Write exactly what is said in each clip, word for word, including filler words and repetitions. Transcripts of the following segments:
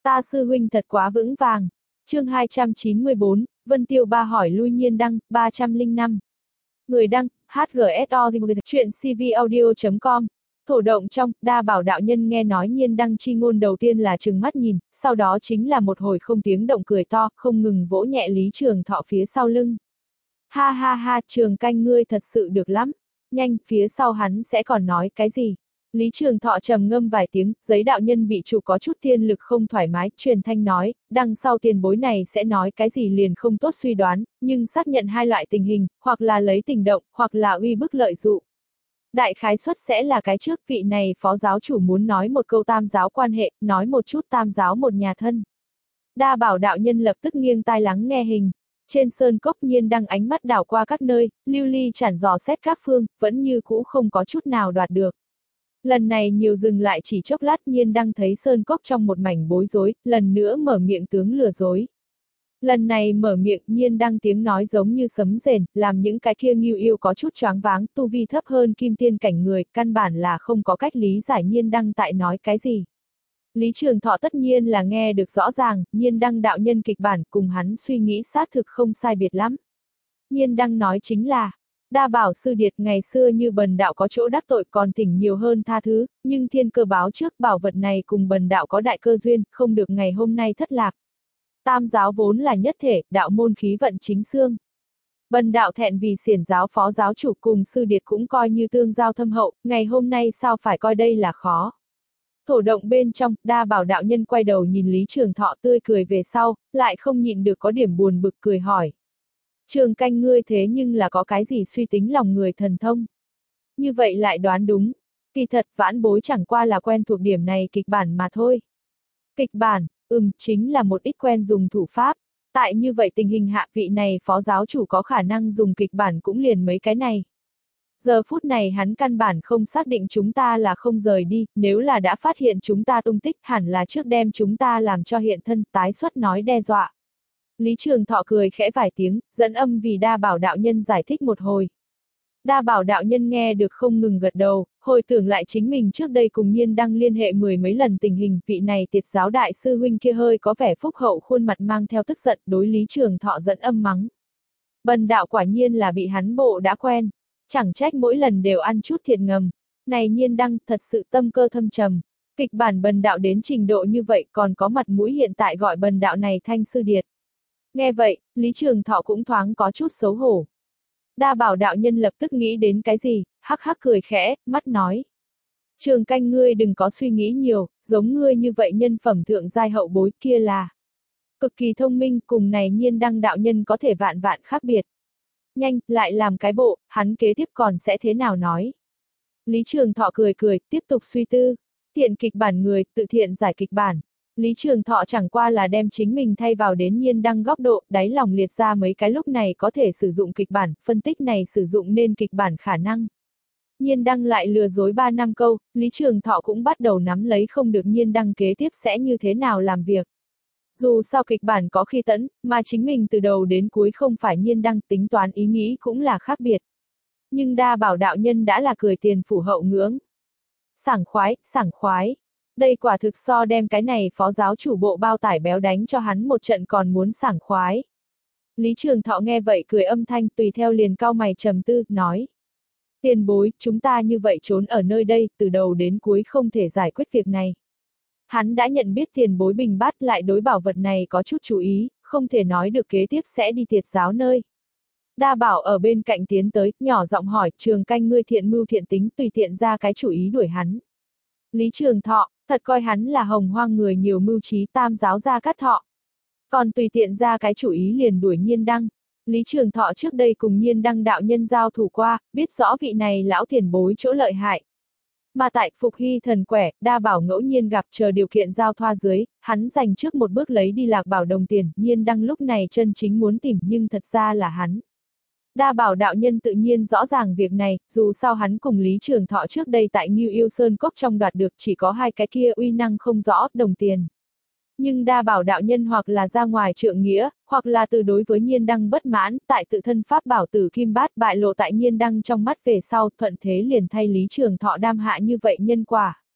Ta sư huynh thật quá vững vàng. Chương hai trăm chín mươi bốn, Vân Tiêu Ba hỏi lui Nhiên đăng, ba trăm lẻ năm. Người đăng, hát giê ét o, chuyện c v audio chấm com. Thổ động trong, Đa Bảo đạo nhân nghe nói Nhiên đăng chi ngôn đầu tiên là trừng mắt nhìn, sau đó chính là một hồi không tiếng động cười to, không ngừng vỗ nhẹ Lý Trường Thọ phía sau lưng. Ha ha ha, Trường canh ngươi thật sự được lắm. Nhanh, phía sau hắn sẽ còn nói cái gì? Lý Trường Thọ trầm ngâm vài tiếng, giấy đạo nhân bị trụ có chút thiên lực không thoải mái, truyền thanh nói, đằng sau tiền bối này sẽ nói cái gì liền không tốt suy đoán, nhưng xác nhận hai loại tình hình, hoặc là lấy tình động, hoặc là uy bức lợi dụ. Đại khái suất sẽ là cái trước, vị này phó giáo chủ muốn nói một câu tam giáo quan hệ, nói một chút tam giáo một nhà thân. Đa Bảo đạo nhân lập tức nghiêng tai lắng nghe hình. Trên sơn cốc Nhiên đăng ánh mắt đảo qua các nơi, lưu ly chản dò xét các phương, vẫn như cũ không có chút nào đoạt được. Lần này nhiều dừng lại chỉ chốc lát, Nhiên đăng thấy sơn cốc trong một mảnh bối rối, lần nữa mở miệng tướng lừa dối. Lần này mở miệng, Nhiên đăng tiếng nói giống như sấm rền, làm những cái kia ngưu yêu có chút choáng váng, tu vi thấp hơn kim tiên cảnh người, căn bản là không có cách lý giải Nhiên đăng tại nói cái gì. Lý Trường Thọ tất nhiên là nghe được rõ ràng, Nhiên đăng đạo nhân kịch bản cùng hắn suy nghĩ xác thực không sai biệt lắm. Nhiên đăng nói chính là, Đa Bảo sư điệt ngày xưa như bần đạo có chỗ đắc tội còn thỉnh nhiều hơn tha thứ, nhưng thiên cơ báo trước bảo vật này cùng bần đạo có đại cơ duyên, không được ngày hôm nay thất lạc. Tam giáo vốn là nhất thể, đạo môn khí vận chính xương. Bần đạo thẹn vì xiển giáo phó giáo chủ cùng sư điệt cũng coi như tương giao thâm hậu, ngày hôm nay sao phải coi đây là khó. Thổ động bên trong, Đa Bảo đạo nhân quay đầu nhìn Lý Trường Thọ tươi cười về sau, lại không nhịn được có điểm buồn bực cười hỏi. Trường canh ngươi thế nhưng là có cái gì suy tính lòng người thần thông. Như vậy lại đoán đúng. Kỳ thật vãn bối chẳng qua là quen thuộc điểm này kịch bản mà thôi. Kịch bản, ừm, chính là một ít quen dùng thủ pháp. Tại như vậy tình hình hạ vị này phó giáo chủ có khả năng dùng kịch bản cũng liền mấy cái này. Giờ phút này hắn căn bản không xác định chúng ta là không rời đi, nếu là đã phát hiện chúng ta tung tích hẳn là trước đem chúng ta làm cho hiện thân tái xuất nói đe dọa. Lý Trường Thọ cười khẽ vài tiếng, dẫn âm vì Đa Bảo đạo nhân giải thích một hồi. Đa Bảo đạo nhân nghe được không ngừng gật đầu, hồi tưởng lại chính mình trước đây cùng Nhiên đăng liên hệ mười mấy lần tình hình, vị này tiệt giáo đại sư huynh kia hơi có vẻ phúc hậu khuôn mặt mang theo tức giận đối Lý Trường Thọ dẫn âm mắng. Bần đạo quả nhiên là bị hắn bộ đã quen, chẳng trách mỗi lần đều ăn chút thiệt ngầm. Này Nhiên đăng thật sự tâm cơ thâm trầm, kịch bản bần đạo đến trình độ như vậy còn có mặt mũi hiện tại gọi bần đạo này thanh sư điệt. Nghe vậy, Lý Trường Thọ cũng thoáng có chút xấu hổ. Đa Bảo đạo nhân lập tức nghĩ đến cái gì, hắc hắc cười khẽ, mắt nói. Trường canh ngươi đừng có suy nghĩ nhiều, giống ngươi như vậy nhân phẩm thượng giai hậu bối kia là cực kỳ thông minh, cùng này Nhiên đăng đạo nhân có thể vạn vạn khác biệt. Nhanh, lại làm cái bộ, hắn kế tiếp còn sẽ thế nào nói. Lý Trường Thọ cười cười, tiếp tục suy tư. Thiện kịch bản người, tự thiện giải kịch bản. Lý Trường Thọ chẳng qua là đem chính mình thay vào đến Nhiên đăng góc độ, đáy lòng liệt ra mấy cái lúc này có thể sử dụng kịch bản, phân tích này sử dụng nên kịch bản khả năng. Nhiên đăng lại lừa dối ba năm câu, Lý Trường Thọ cũng bắt đầu nắm lấy không được Nhiên đăng kế tiếp sẽ như thế nào làm việc. Dù sao kịch bản có khi tẫn, mà chính mình từ đầu đến cuối không phải Nhiên đăng tính toán ý nghĩ cũng là khác biệt. Nhưng Đa Bảo đạo nhân đã là cười tiền phủ hậu ngưỡng. Sảng khoái, sảng khoái. Đây quả thực so đem cái này phó giáo chủ bộ bao tải béo đánh cho hắn một trận còn muốn sảng khoái. Lý Trường Thọ nghe vậy cười âm thanh tùy theo liền cau mày trầm tư, nói. Tiền bối, chúng ta như vậy trốn ở nơi đây, từ đầu đến cuối không thể giải quyết việc này. Hắn đã nhận biết tiền bối bình bát lại đối bảo vật này có chút chú ý, không thể nói được kế tiếp sẽ đi tiệt giáo nơi. Đa Bảo ở bên cạnh tiến tới, nhỏ giọng hỏi, Trường canh ngươi thiện mưu thiện tính tùy tiện ra cái chủ ý đuổi hắn. Lý Trường Thọ, thật coi hắn là hồng hoang người nhiều mưu trí tam giáo gia cát thọ. Còn tùy tiện ra cái chủ ý liền đuổi Nhiên đăng. Lý Trường Thọ trước đây cùng Nhiên đăng đạo nhân giao thủ qua, biết rõ vị này lão tiền bối chỗ lợi hại. Mà tại Phục Hy thần quẻ, Đa Bảo ngẫu nhiên gặp chờ điều kiện giao thoa dưới, hắn giành trước một bước lấy đi Lạc Bảo đồng tiền, Nhiên đăng lúc này chân chính muốn tìm nhưng thật ra là hắn. Đa Bảo đạo nhân tự nhiên rõ ràng việc này, dù sao hắn cùng Lý Trường Thọ trước đây tại Ngưu Yêu Sơn Cốc trong đoạt được chỉ có hai cái kia uy năng không rõ, đồng tiền. Nhưng Đa Bảo đạo nhân hoặc là ra ngoài trượng nghĩa, hoặc là từ đối với Nhiên đăng bất mãn, tại tự thân pháp bảo tử kim bát bại lộ tại Nhiên đăng trong mắt về sau, thuận thế liền thay Lý Trường Thọ đam hạ như vậy nhân quả.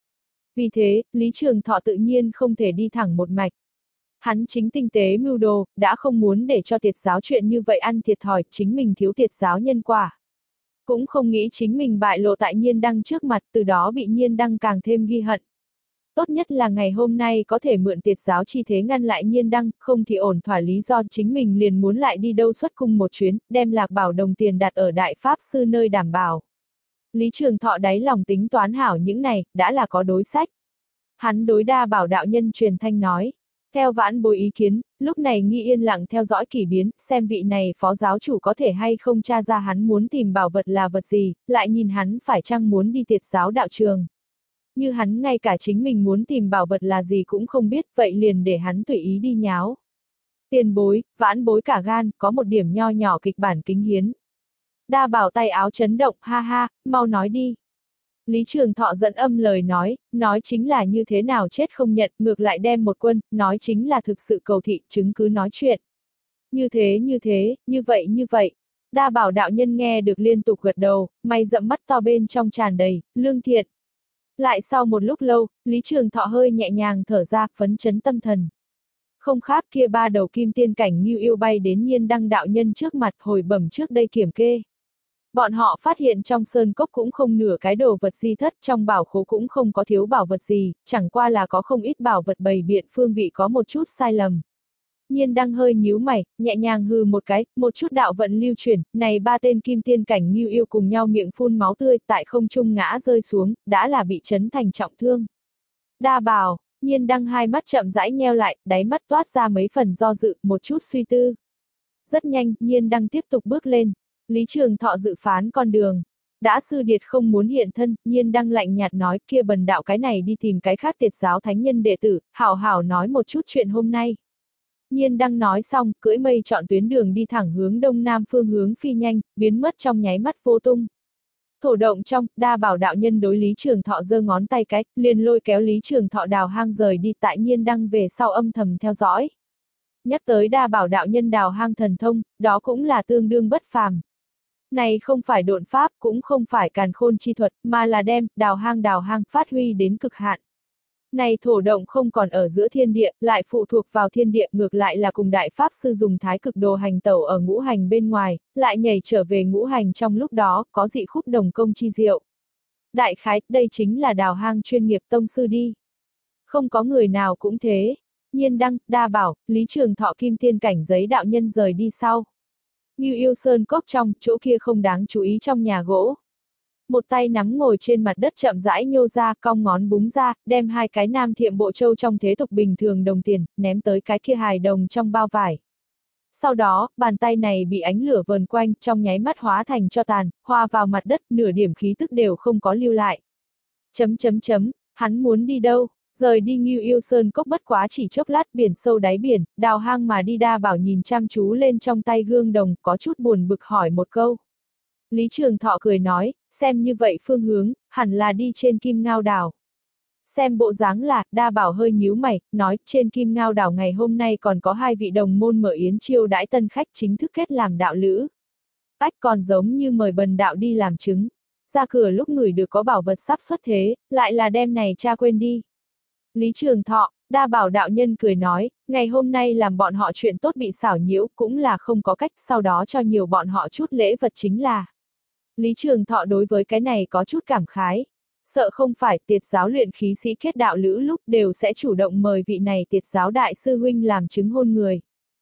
Vì thế, Lý Trường Thọ tự nhiên không thể đi thẳng một mạch. Hắn chính tinh tế mưu đồ, đã không muốn để cho tiệt giáo chuyện như vậy ăn thiệt thòi, chính mình thiếu tiệt giáo nhân quả. Cũng không nghĩ chính mình bại lộ tại Nhiên Đăng trước mặt, từ đó bị Nhiên Đăng càng thêm ghi hận. Tốt nhất là ngày hôm nay có thể mượn tiệt giáo chi thế ngăn lại Nhiên Đăng, không thì ổn thỏa lý do chính mình liền muốn lại đi đâu xuất cung một chuyến, đem Lạc Bảo đồng tiền đặt ở Đại Pháp Sư nơi đảm bảo. Lý Trường Thọ đáy lòng tính toán hảo những này, đã là có đối sách. Hắn đối Đa Bảo đạo nhân truyền thanh nói. Theo vãn bối ý kiến, lúc này nghi yên lặng theo dõi kỷ biến, xem vị này phó giáo chủ có thể hay không tra ra hắn muốn tìm bảo vật là vật gì, lại nhìn hắn phải chăng muốn đi tiệt giáo đạo trường. Như hắn ngay cả chính mình muốn tìm bảo vật là gì cũng không biết, vậy liền để hắn tùy ý đi nháo. Tiền bối, vãn bối cả gan, có một điểm nho nhỏ kịch bản kính hiến. Đa Bảo tay áo chấn động, ha ha, mau nói đi. Lý Trường Thọ dẫn âm lời nói, nói chính là như thế nào chết không nhận, ngược lại đem một quân, nói chính là thực sự cầu thị, chứng cứ nói chuyện. Như thế như thế, như vậy như vậy. Đa Bảo đạo nhân nghe được liên tục gật đầu, mày rậm mắt to bên trong tràn đầy, lương thiện. Lại sau một lúc lâu, Lý Trường Thọ hơi nhẹ nhàng thở ra, phấn chấn tâm thần. Không khác kia ba đầu kim tiên cảnh Ngưu Yêu bay đến Nhiên Đăng đạo nhân trước mặt hồi bẩm trước đây kiểm kê. Bọn họ phát hiện trong sơn cốc cũng không nửa cái đồ vật di thất, trong bảo khố cũng không có thiếu bảo vật gì, chẳng qua là có không ít bảo vật bày biện phương vị có một chút sai lầm. Nhiên Đăng hơi nhíu mày, nhẹ nhàng hừ một cái, một chút đạo vận lưu chuyển, này ba tên kim tiên cảnh Ngưu Yêu cùng nhau miệng phun máu tươi, tại không trung ngã rơi xuống, đã là bị chấn thành trọng thương. Đa Bảo, Nhiên Đăng hai mắt chậm rãi nheo lại, đáy mắt toát ra mấy phần do dự, một chút suy tư. Rất nhanh, Nhiên Đăng tiếp tục bước lên. Lý Trường Thọ dự phán con đường. Đã sư điệt không muốn hiện thân, Nhiên Đăng lạnh nhạt nói kia bần đạo cái này đi tìm cái khác tiệt giáo thánh nhân đệ tử, hảo hảo nói một chút chuyện hôm nay. Nhiên Đăng nói xong, cưỡi mây chọn tuyến đường đi thẳng hướng đông nam phương hướng phi nhanh, biến mất trong nháy mắt vô tung. Thổ động trong, Đa Bảo đạo nhân đối Lý Trường Thọ giơ ngón tay cái, liền lôi kéo Lý Trường Thọ đào hang rời đi tại Nhiên Đăng về sau âm thầm theo dõi. Nhắc tới Đa Bảo đạo nhân đào hang thần thông, đó cũng là tương đương bất phàm. Này không phải độn pháp, cũng không phải càn khôn chi thuật, mà là đem, đào hang đào hang phát huy đến cực hạn. Này thổ động không còn ở giữa thiên địa, lại phụ thuộc vào thiên địa, ngược lại là cùng đại pháp sư dùng thái cực đồ hành tẩu ở ngũ hành bên ngoài, lại nhảy trở về ngũ hành trong lúc đó, có dị khúc đồng công chi diệu. Đại khái, đây chính là đào hang chuyên nghiệp tông sư đi. Không có người nào cũng thế. Nhiên Đăng, Đa Bảo, Lý Trường Thọ kim tiên cảnh giấy đạo nhân rời đi sau. Ngưu Yêu sơn cốc trong, chỗ kia không đáng chú ý trong nhà gỗ. Một tay nắm ngồi trên mặt đất chậm rãi nhô ra, cong ngón búng ra, đem hai cái nam thiệm bộ châu trong thế tục bình thường đồng tiền, ném tới cái kia hài đồng trong bao vải. Sau đó, bàn tay này bị ánh lửa vờn quanh, trong nháy mắt hóa thành tro tàn, hòa vào mặt đất, nửa điểm khí tức đều không có lưu lại. Chấm chấm chấm, hắn muốn đi đâu? Rời đi Ngưu Yêu sơn cốc bất quá chỉ chốc lát, biển sâu đáy biển, đào hang mà đi. Đa Bảo nhìn chăm chú lên trong tay gương đồng, có chút buồn bực hỏi một câu. Lý Trường Thọ cười nói, xem như vậy phương hướng, hẳn là đi trên Kim Ngao đảo. Xem bộ dáng là, Đa Bảo hơi nhíu mày, nói, trên Kim Ngao đảo ngày hôm nay còn có hai vị đồng môn mở yến chiêu đãi tân khách chính thức kết làm đạo lữ. Ách còn giống như mời bần đạo đi làm chứng. Ra cửa lúc người được có bảo vật sắp xuất thế, lại là đem này cha quên đi. Lý Trường Thọ, Đa Bảo đạo nhân cười nói, ngày hôm nay làm bọn họ chuyện tốt bị xảo nhiễu cũng là không có cách, sau đó cho nhiều bọn họ chút lễ vật chính là. Lý Trường Thọ đối với cái này có chút cảm khái. Sợ không phải tiệt giáo luyện khí sĩ kết đạo lữ lúc đều sẽ chủ động mời vị này tiệt giáo đại sư huynh làm chứng hôn người.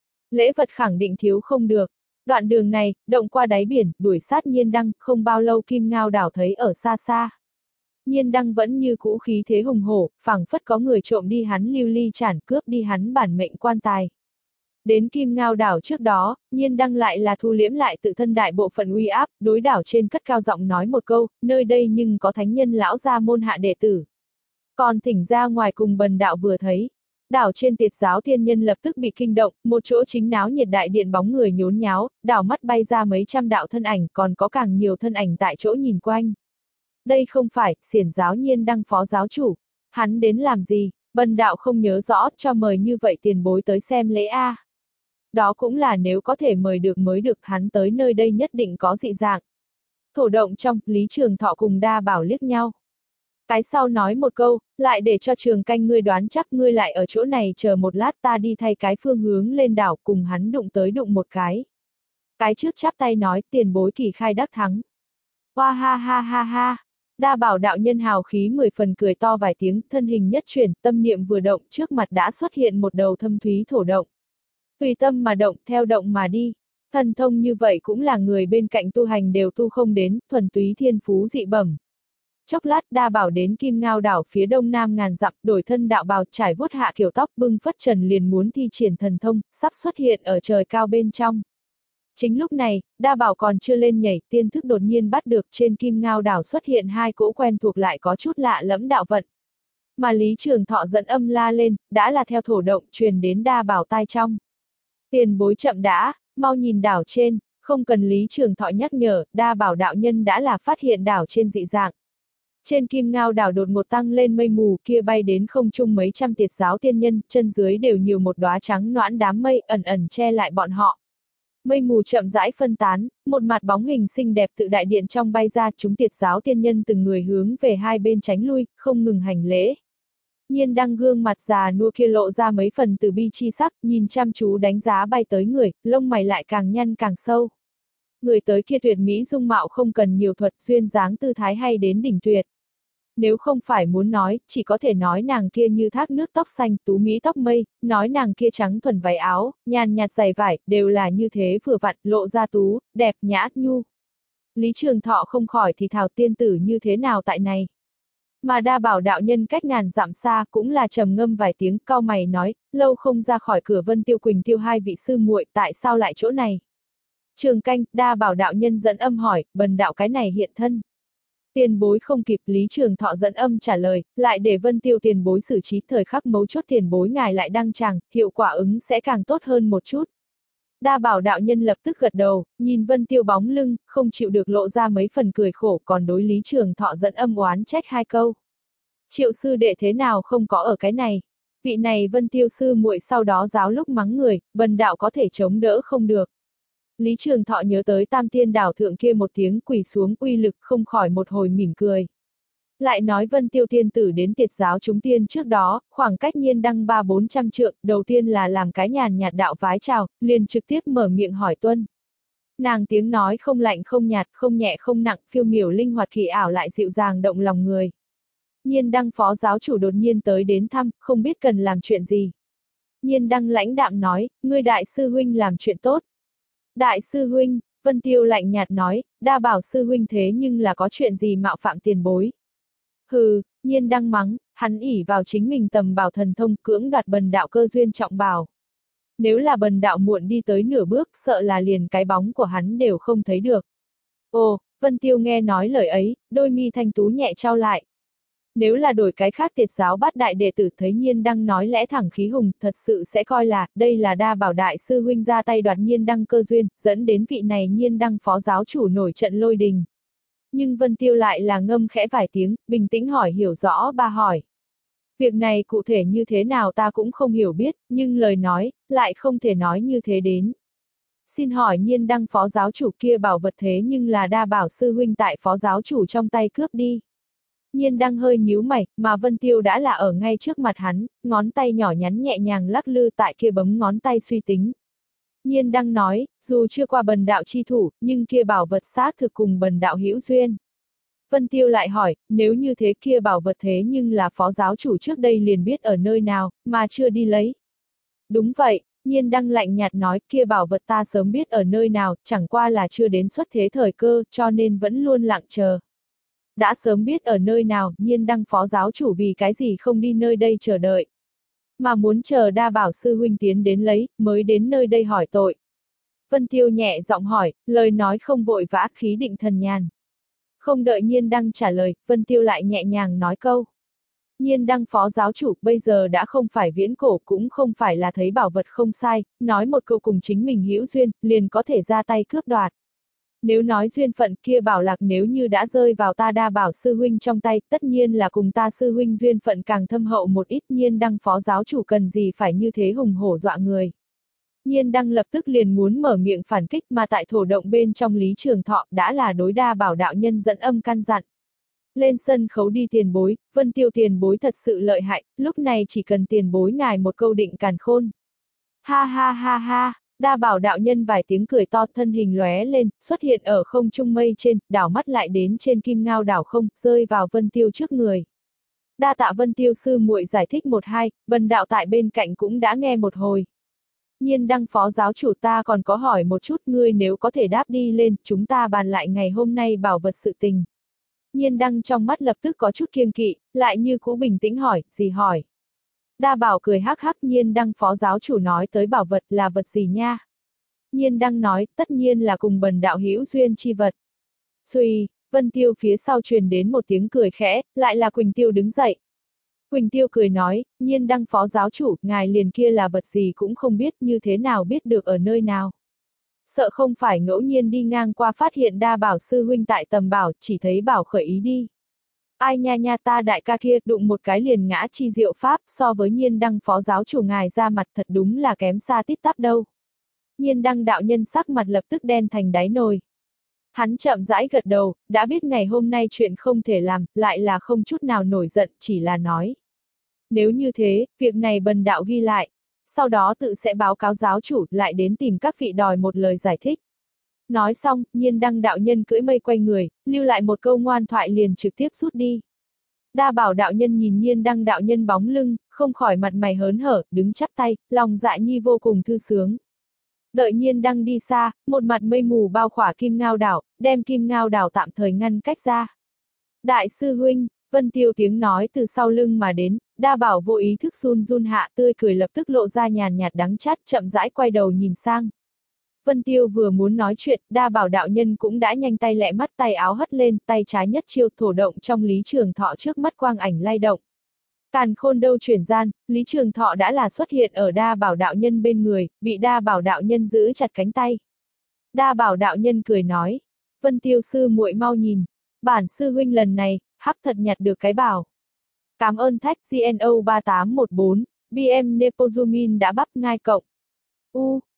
Lễ vật khẳng định thiếu không được. Đoạn đường này, động qua đáy biển, đuổi sát Nhiên Đăng, không bao lâu Kim Ngao đảo thấy ở xa xa. Nhiên Đăng vẫn như cũ khí thế hùng hổ, phảng phất có người trộm đi hắn lưu ly chản, cướp đi hắn bản mệnh quan tài. Đến Kim Ngao đảo trước đó, Nhiên Đăng lại là thu liễm lại tự thân đại bộ phận uy áp, đối đảo trên cất cao giọng nói một câu, nơi đây nhưng có thánh nhân lão gia môn hạ đệ tử. Còn thỉnh ra ngoài cùng bần đạo vừa thấy. Đảo trên tiệt giáo thiên nhân lập tức bị kinh động, một chỗ chính náo nhiệt đại điện bóng người nhốn nháo, đảo mắt bay ra mấy trăm đạo thân ảnh, còn có càng nhiều thân ảnh tại chỗ nhìn quanh. Đây không phải, xiển giáo Nhiên Đăng phó giáo chủ. Hắn đến làm gì, bần đạo không nhớ rõ, cho mời như vậy tiền bối tới xem lễ a. Đó cũng là nếu có thể mời được mới được, hắn tới nơi đây nhất định có dị dạng. Thổ động trong, Lý Trường Thọ cùng Đa Bảo liếc nhau. Cái sau nói một câu, lại để cho Trường Canh ngươi đoán chắc ngươi lại ở chỗ này chờ một lát ta đi thay cái phương hướng lên đảo cùng hắn đụng tới đụng một cái. Cái trước chắp tay nói tiền bối kỳ khai đắc thắng. Hoa ha ha ha ha. Đa Bảo đạo nhân hào khí mười phần cười to vài tiếng, thân hình nhất chuyển, tâm niệm vừa động, trước mặt đã xuất hiện một đầu thâm thúy thổ động. Tùy tâm mà động, theo động mà đi. Thần thông như vậy cũng là người bên cạnh tu hành đều tu không đến, thuần túy thiên phú dị bẩm. Chốc lát Đa Bảo đến Kim Ngao đảo phía đông nam ngàn dặm, đổi thân đạo bào, trải vuốt hạ kiểu tóc, bưng phất trần liền muốn thi triển thần thông, sắp xuất hiện ở trời cao bên trong. Chính lúc này, Đa Bảo còn chưa lên nhảy, tiên thức đột nhiên bắt được trên Kim Ngao đảo xuất hiện hai cỗ quen thuộc lại có chút lạ lẫm đạo vận. Mà Lý Trường Thọ dẫn âm la lên, đã là theo thổ động truyền đến Đa Bảo tai trong. Tiền bối chậm đã, mau nhìn đảo trên, không cần Lý Trường Thọ nhắc nhở, Đa Bảo đạo nhân đã là phát hiện đảo trên dị dạng. Trên Kim Ngao đảo đột ngột tăng lên mây mù kia bay đến không trung mấy trăm tiệt giáo tiên nhân, chân dưới đều nhiều một đóa trắng noãn đám mây ẩn ẩn che lại bọn họ. Mây mù chậm rãi phân tán, một mặt bóng hình xinh đẹp tự đại điện trong bay ra, chúng tiệt giáo tiên nhân từng người hướng về hai bên tránh lui, không ngừng hành lễ. Nhiên Đăng gương mặt già nua kia lộ ra mấy phần từ bi chi sắc, nhìn chăm chú đánh giá bay tới người, lông mày lại càng nhăn càng sâu. Người tới kia tuyệt mỹ dung mạo không cần nhiều thuật, duyên dáng tư thái hay đến đỉnh tuyệt. Nếu không phải muốn nói, chỉ có thể nói nàng kia như thác nước tóc xanh, tú mỹ tóc mây, nói nàng kia trắng thuần váy áo, nhàn nhạt giày vải, đều là như thế vừa vặn, lộ ra tú, đẹp nhã, nhu. Lý Trường Thọ không khỏi thì thào tiên tử như thế nào tại này. Mà Đa Bảo đạo nhân cách ngàn dặm xa cũng là trầm ngâm vài tiếng, cau mày nói, lâu không ra khỏi cửa Vân Tiêu Quỳnh Tiêu hai vị sư muội, tại sao lại chỗ này? Trường Canh, Đa Bảo đạo nhân dẫn âm hỏi, bần đạo cái này hiện thân. Tiền bối không kịp, Lý Trường Thọ dẫn âm trả lời, lại để Vân Tiêu tiền bối xử trí, thời khắc mấu chốt tiền bối ngài lại đăng tràng, hiệu quả ứng sẽ càng tốt hơn một chút. Đa Bảo đạo nhân lập tức gật đầu, nhìn Vân Tiêu bóng lưng, không chịu được lộ ra mấy phần cười khổ, còn đối Lý Trường Thọ dẫn âm oán trách hai câu. Triệu sư đệ thế nào không có ở cái này? Vị này Vân Tiêu sư muội sau đó giáo lúc mắng người, bần đạo có thể chống đỡ không được. Lý Trường Thọ nhớ tới Tam Tiên đảo thượng kia một tiếng quỳ xuống uy lực, không khỏi một hồi mỉm cười. Lại nói Vân Tiêu tiên tử đến tiệt giáo chúng tiên trước đó, khoảng cách Nhiên Đăng ba bốn trăm trượng, đầu tiên là làm cái nhàn nhạt đạo vái chào, liền trực tiếp mở miệng hỏi tuân. Nàng tiếng nói không lạnh không nhạt, không nhẹ không nặng, phiêu miểu linh hoạt kỳ ảo lại dịu dàng động lòng người. Nhiên Đăng phó giáo chủ đột nhiên tới đến thăm, không biết cần làm chuyện gì. Nhiên Đăng lãnh đạm nói, ngươi đại sư huynh làm chuyện tốt. Đại sư huynh, Vân Tiêu lạnh nhạt nói, Đa Bảo sư huynh thế nhưng là có chuyện gì mạo phạm tiền bối. Hừ, Nhiên Đăng mắng, hắn ỷ vào chính mình tầm bảo thần thông cưỡng đoạt bần đạo cơ duyên trọng bảo. Nếu là bần đạo muộn đi tới nửa bước, sợ là liền cái bóng của hắn đều không thấy được. Ồ, Vân Tiêu nghe nói lời ấy, đôi mi thanh tú nhẹ trao lại. Nếu là đổi cái khác tiệt giáo bát đại đệ tử thấy Nhiên Đăng nói lẽ thẳng khí hùng, thật sự sẽ coi là, đây là Đa Bảo đại sư huynh ra tay đoạt Nhiên Đăng cơ duyên, dẫn đến vị này Nhiên Đăng phó giáo chủ nổi trận lôi đình. Nhưng Vân Tiêu lại là ngâm khẽ vài tiếng, bình tĩnh hỏi hiểu rõ ba hỏi. Việc này cụ thể như thế nào ta cũng không hiểu biết, nhưng lời nói, lại không thể nói như thế đến. Xin hỏi Nhiên Đăng phó giáo chủ kia bảo vật thế nhưng là Đa Bảo sư huynh tại phó giáo chủ trong tay cướp đi. Nhiên Đăng hơi nhíu mày, mà Vân Tiêu đã là ở ngay trước mặt hắn, ngón tay nhỏ nhắn nhẹ nhàng lắc lư tại kia bấm ngón tay suy tính. Nhiên Đăng nói, dù chưa qua bần đạo chi thủ, nhưng kia bảo vật xác thực cùng bần đạo hữu duyên. Vân Tiêu lại hỏi, nếu như thế kia bảo vật thế nhưng là phó giáo chủ trước đây liền biết ở nơi nào, mà chưa đi lấy. Đúng vậy, Nhiên Đăng lạnh nhạt nói, kia bảo vật ta sớm biết ở nơi nào, chẳng qua là chưa đến xuất thế thời cơ, cho nên vẫn luôn lặng chờ. Đã sớm biết ở nơi nào, Nhiên Đăng phó giáo chủ vì cái gì không đi nơi đây chờ đợi. Mà muốn chờ Đa Bảo sư huynh tiến đến lấy, mới đến nơi đây hỏi tội. Vân Tiêu nhẹ giọng hỏi, lời nói không vội vã, khí định thần nhàn. Không đợi Nhiên Đăng trả lời, Vân Tiêu lại nhẹ nhàng nói câu. Nhiên Đăng phó giáo chủ bây giờ đã không phải viễn cổ, cũng không phải là thấy bảo vật không sai, nói một câu cùng chính mình hữu duyên, liền có thể ra tay cướp đoạt. Nếu nói duyên phận kia bảo lạc nếu như đã rơi vào ta Đa Bảo sư huynh trong tay, tất nhiên là cùng ta sư huynh duyên phận càng thâm hậu một ít. Nhiên Đăng phó giáo chủ cần gì phải như thế hùng hổ dọa người. Nhiên Đăng lập tức liền muốn mở miệng phản kích, mà tại thổ động bên trong Lý Trường Thọ đã là đối Đa Bảo đạo nhân dẫn âm căn dặn. Lên sân khấu đi tiền bối, Vân Tiêu tiền bối thật sự lợi hại, lúc này chỉ cần tiền bối ngài một câu định càn khôn. Ha ha ha ha, Đa Bảo đạo nhân vài tiếng cười to, thân hình lóe lên, xuất hiện ở không trung mây trên, đảo mắt lại đến trên kim ngao đảo không, rơi vào Vân Tiêu trước người. Đa tạ Vân Tiêu sư muội giải thích một hai, Vân đạo tại bên cạnh cũng đã nghe một hồi. Nhiên đăng phó giáo chủ, ta còn có hỏi một chút, ngươi nếu có thể đáp đi lên, chúng ta bàn lại ngày hôm nay bảo vật sự tình. Nhiên đăng trong mắt lập tức có chút kiêng kỵ, lại như cũ bình tĩnh hỏi, gì hỏi. Đa Bảo cười hắc hắc, Nhiên đăng phó giáo chủ nói tới bảo vật là vật gì nha. Nhiên đăng nói, tất nhiên là cùng bần đạo hữu duyên chi vật. Xuy, Vân Tiêu phía sau truyền đến một tiếng cười khẽ, lại là Quỳnh Tiêu đứng dậy. Quỳnh Tiêu cười nói, Nhiên đăng phó giáo chủ, ngài liền kia là vật gì cũng không biết, như thế nào biết được ở nơi nào. Sợ không phải ngẫu nhiên đi ngang qua phát hiện Đa Bảo sư huynh tại tầm bảo, chỉ thấy bảo khởi ý đi. Ai nha nha, ta đại ca kia, đụng một cái liền ngã chi diệu pháp, so với Nhiên đăng phó giáo chủ ngài ra mặt thật đúng là kém xa tít tắp đâu. Nhiên đăng đạo nhân sắc mặt lập tức đen thành đáy nồi. Hắn chậm rãi gật đầu, đã biết ngày hôm nay chuyện không thể làm, lại là không chút nào nổi giận, chỉ là nói. Nếu như thế, việc này bần đạo ghi lại, sau đó tự sẽ báo cáo giáo chủ, lại đến tìm các vị đòi một lời giải thích. Nói xong, Nhiên đăng đạo nhân cưỡi mây quay người, lưu lại một câu ngoan thoại liền trực tiếp rút đi. Đa Bảo đạo nhân nhìn Nhiên đăng đạo nhân bóng lưng, không khỏi mặt mày hớn hở, đứng chắp tay, lòng dạ nhi vô cùng thư sướng. Đợi Nhiên đăng đi xa, một mặt mây mù bao khỏa kim ngao đảo, đem kim ngao đảo tạm thời ngăn cách ra. Đại sư huynh, Vân Tiêu tiếng nói từ sau lưng mà đến, Đa Bảo vô ý thức run run hạ, tươi cười lập tức lộ ra nhàn nhạt đắng chát, chậm rãi quay đầu nhìn sang. Vân Tiêu vừa muốn nói chuyện, Đa Bảo đạo nhân cũng đã nhanh tay lẹ mắt, tay áo hất lên, tay trái nhất chiêu thổ động trong Lý Trường Thọ trước mắt quang ảnh lay động. Càn khôn đâu chuyển gian, Lý Trường Thọ đã là xuất hiện ở Đa Bảo đạo nhân bên người, bị Đa Bảo đạo nhân giữ chặt cánh tay. Đa Bảo đạo nhân cười nói, Vân Tiêu sư muội mau nhìn, bản sư huynh lần này, hắc thật nhặt được cái bảo. Cảm ơn thách G N O ba tám một bốn, B M Nepozumin đã bắp ngai cộng. U,